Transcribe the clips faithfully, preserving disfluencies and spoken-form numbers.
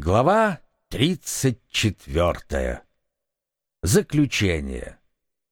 Глава тридцать четвертая. Заключение.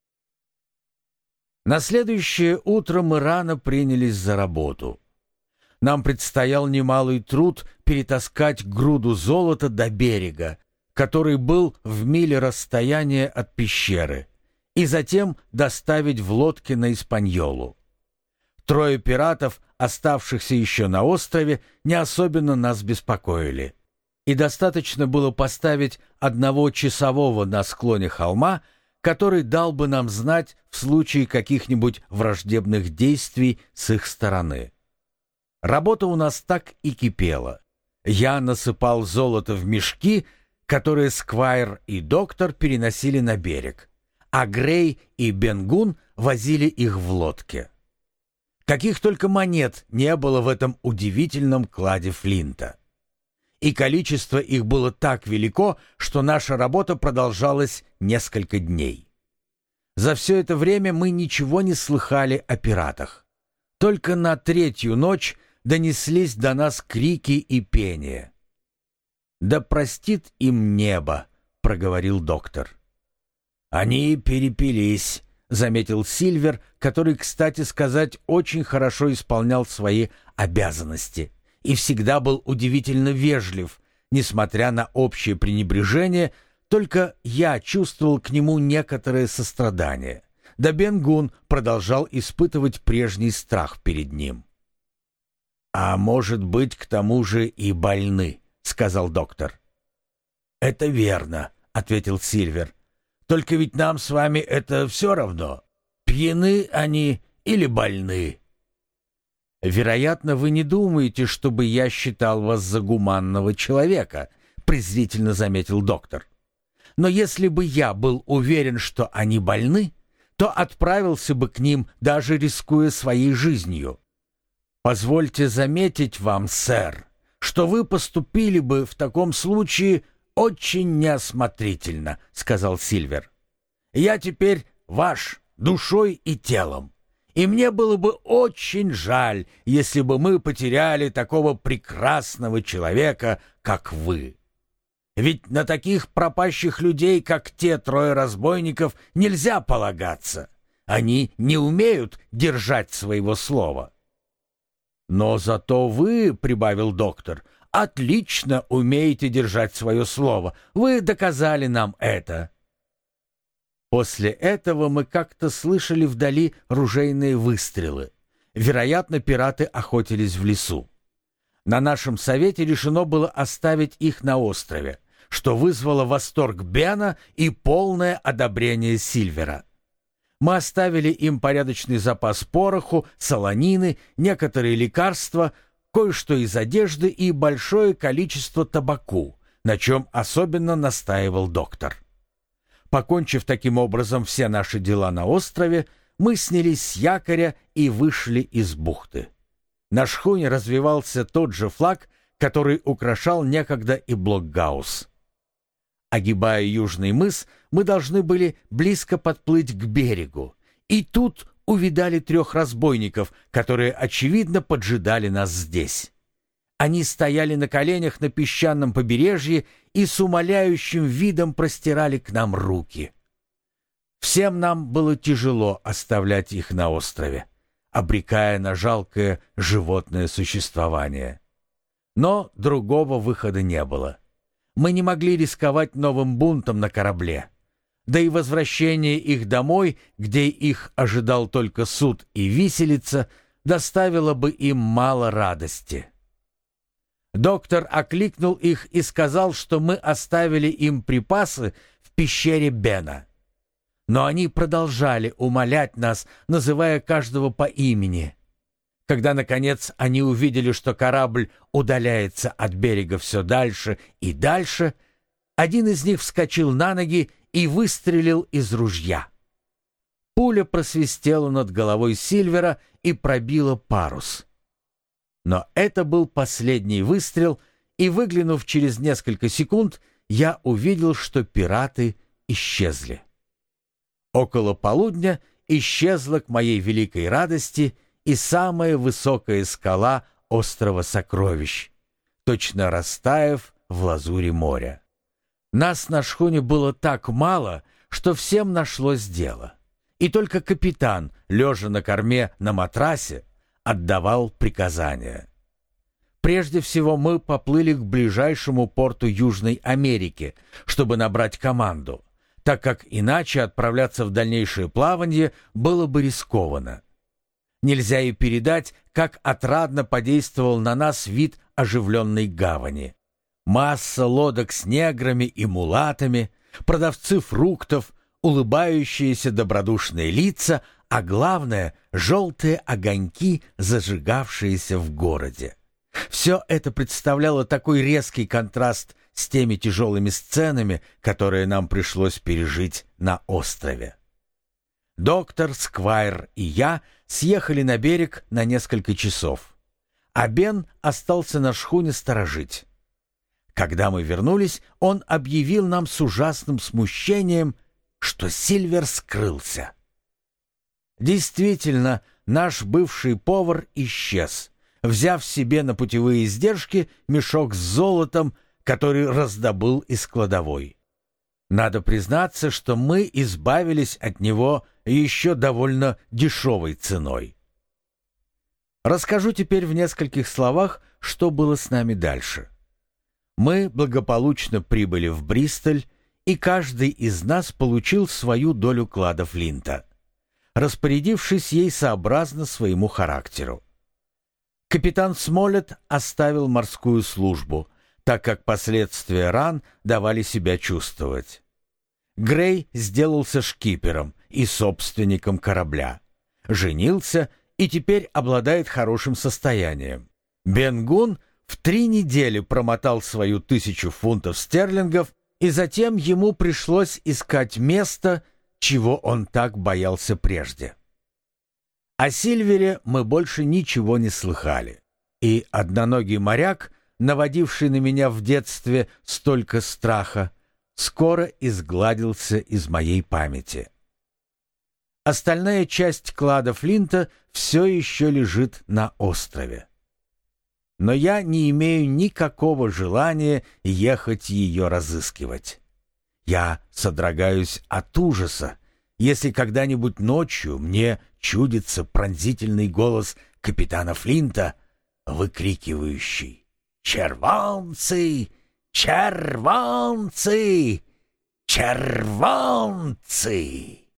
На следующее утро мы рано принялись за работу. Нам предстоял немалый труд перетаскать груду золота до берега, который был в миле расстояния от пещеры, и затем доставить в лодке на Испаньолу. Трое пиратов, оставшихся еще на острове, не особенно нас беспокоили. И достаточно было поставить одного часового на склоне холма, который дал бы нам знать в случае каких-нибудь враждебных действий с их стороны. Работа у нас так и кипела. Я насыпал золото в мешки, которые Сквайр и доктор переносили на берег, а Грей и Бен-Гун возили их в лодке. Каких только монет не было в этом удивительном кладе Флинта. И количество их было так велико, что наша работа продолжалась несколько дней. За все это время мы ничего не слыхали о пиратах. Только на третью ночь донеслись до нас крики и пение. «Да простит им небо», — проговорил доктор. «Они перепились», — заметил Сильвер, который, кстати сказать, очень хорошо исполнял свои обязанности и всегда был удивительно вежлив, несмотря на общее пренебрежение, только я чувствовал к нему некоторое сострадание. Да Бен-Гун продолжал испытывать прежний страх перед ним. «А может быть, к тому же и больны», — сказал доктор. «Это верно», — ответил Сильвер. «Только ведь нам с вами это все равно, пьяны они или больны». «Вероятно, вы не думаете, чтобы я считал вас за гуманного человека», — презрительно заметил доктор. «Но если бы я был уверен, что они больны, то отправился бы к ним, даже рискуя своей жизнью. Позвольте заметить вам, сэр, что вы поступили бы в таком случае очень неосмотрительно», — сказал Сильвер. «Я теперь ваш душой и телом. И мне было бы очень жаль, если бы мы потеряли такого прекрасного человека, как вы. Ведь на таких пропащих людей, как те трое разбойников, нельзя полагаться. Они не умеют держать своего слова». «Но зато вы, — прибавил доктор, — отлично умеете держать свое слово. Вы доказали нам это». После этого мы как-то слышали вдали ружейные выстрелы. Вероятно, пираты охотились в лесу. На нашем совете решено было оставить их на острове, что вызвало восторг Бена и полное одобрение Сильвера. Мы оставили им порядочный запас пороху, солонины, некоторые лекарства, кое-что из одежды и большое количество табаку, на чем особенно настаивал доктор. Покончив таким образом все наши дела на острове, мы снялись с якоря и вышли из бухты. На шхуне развивался тот же флаг, который украшал некогда и Блокгаус. Огибая южный мыс, мы должны были близко подплыть к берегу, и тут увидали трех разбойников, которые, очевидно, поджидали нас здесь. Они стояли на коленях на песчаном побережье и с умоляющим видом простирали к нам руки. Всем нам было тяжело оставлять их на острове, обрекая на жалкое животное существование. Но другого выхода не было. Мы не могли рисковать новым бунтом на корабле. Да и возвращение их домой, где их ожидал только суд и виселица, доставило бы им мало радости. Доктор окликнул их и сказал, что мы оставили им припасы в пещере Бена. Но они продолжали умолять нас, называя каждого по имени. Когда, наконец, они увидели, что корабль удаляется от берега все дальше и дальше, один из них вскочил на ноги и выстрелил из ружья. Пуля просвистела над головой Сильвера и пробила парус. Но это был последний выстрел, и, выглянув через несколько секунд, я увидел, что пираты исчезли. Около полудня исчезла к моей великой радости и самая высокая скала острова Сокровищ, точно растаяв в лазури моря. Нас на шхуне было так мало, что всем нашлось дело. И только капитан, лежа на корме на матрасе, отдавал приказания. Прежде всего мы поплыли к ближайшему порту Южной Америки, чтобы набрать команду, так как иначе отправляться в дальнейшее плавание было бы рискованно. Нельзя и передать, как отрадно подействовал на нас вид оживленной гавани. Масса лодок с неграми и мулатами, продавцы фруктов, улыбающиеся добродушные лица, а главное — желтые огоньки, зажигавшиеся в городе. Все это представляло такой резкий контраст с теми тяжелыми сценами, которые нам пришлось пережить на острове. Доктор, Сквайр и я съехали на берег на несколько часов, а Бен остался на шхуне сторожить. Когда мы вернулись, он объявил нам с ужасным смущением, что Сильвер скрылся. Действительно, наш бывший повар исчез, взяв себе на путевые издержки мешок с золотом, который раздобыл из кладовой. Надо признаться, что мы избавились от него еще довольно дешевой ценой. Расскажу теперь в нескольких словах, что было с нами дальше. Мы благополучно прибыли в Бристоль, и каждый из нас получил свою долю клада Флинта, распорядившись ей сообразно своему характеру. Капитан Смолетт оставил морскую службу, так как последствия ран давали себя чувствовать. Грей сделался шкипером и собственником корабля, женился и теперь обладает хорошим состоянием. Бен Гун в три недели промотал свою тысячу фунтов стерлингов, и затем ему пришлось искать место, чего он так боялся прежде. О Сильвере мы больше ничего не слыхали, и одноногий моряк, наводивший на меня в детстве столько страха, скоро изгладился из моей памяти. Остальная часть клада Флинта все еще лежит на острове. Но я не имею никакого желания ехать ее разыскивать. Я содрогаюсь от ужаса, если когда-нибудь ночью мне чудится пронзительный голос капитана Флинта, выкрикивающий: «Червонцы! Червонцы! Червонцы!»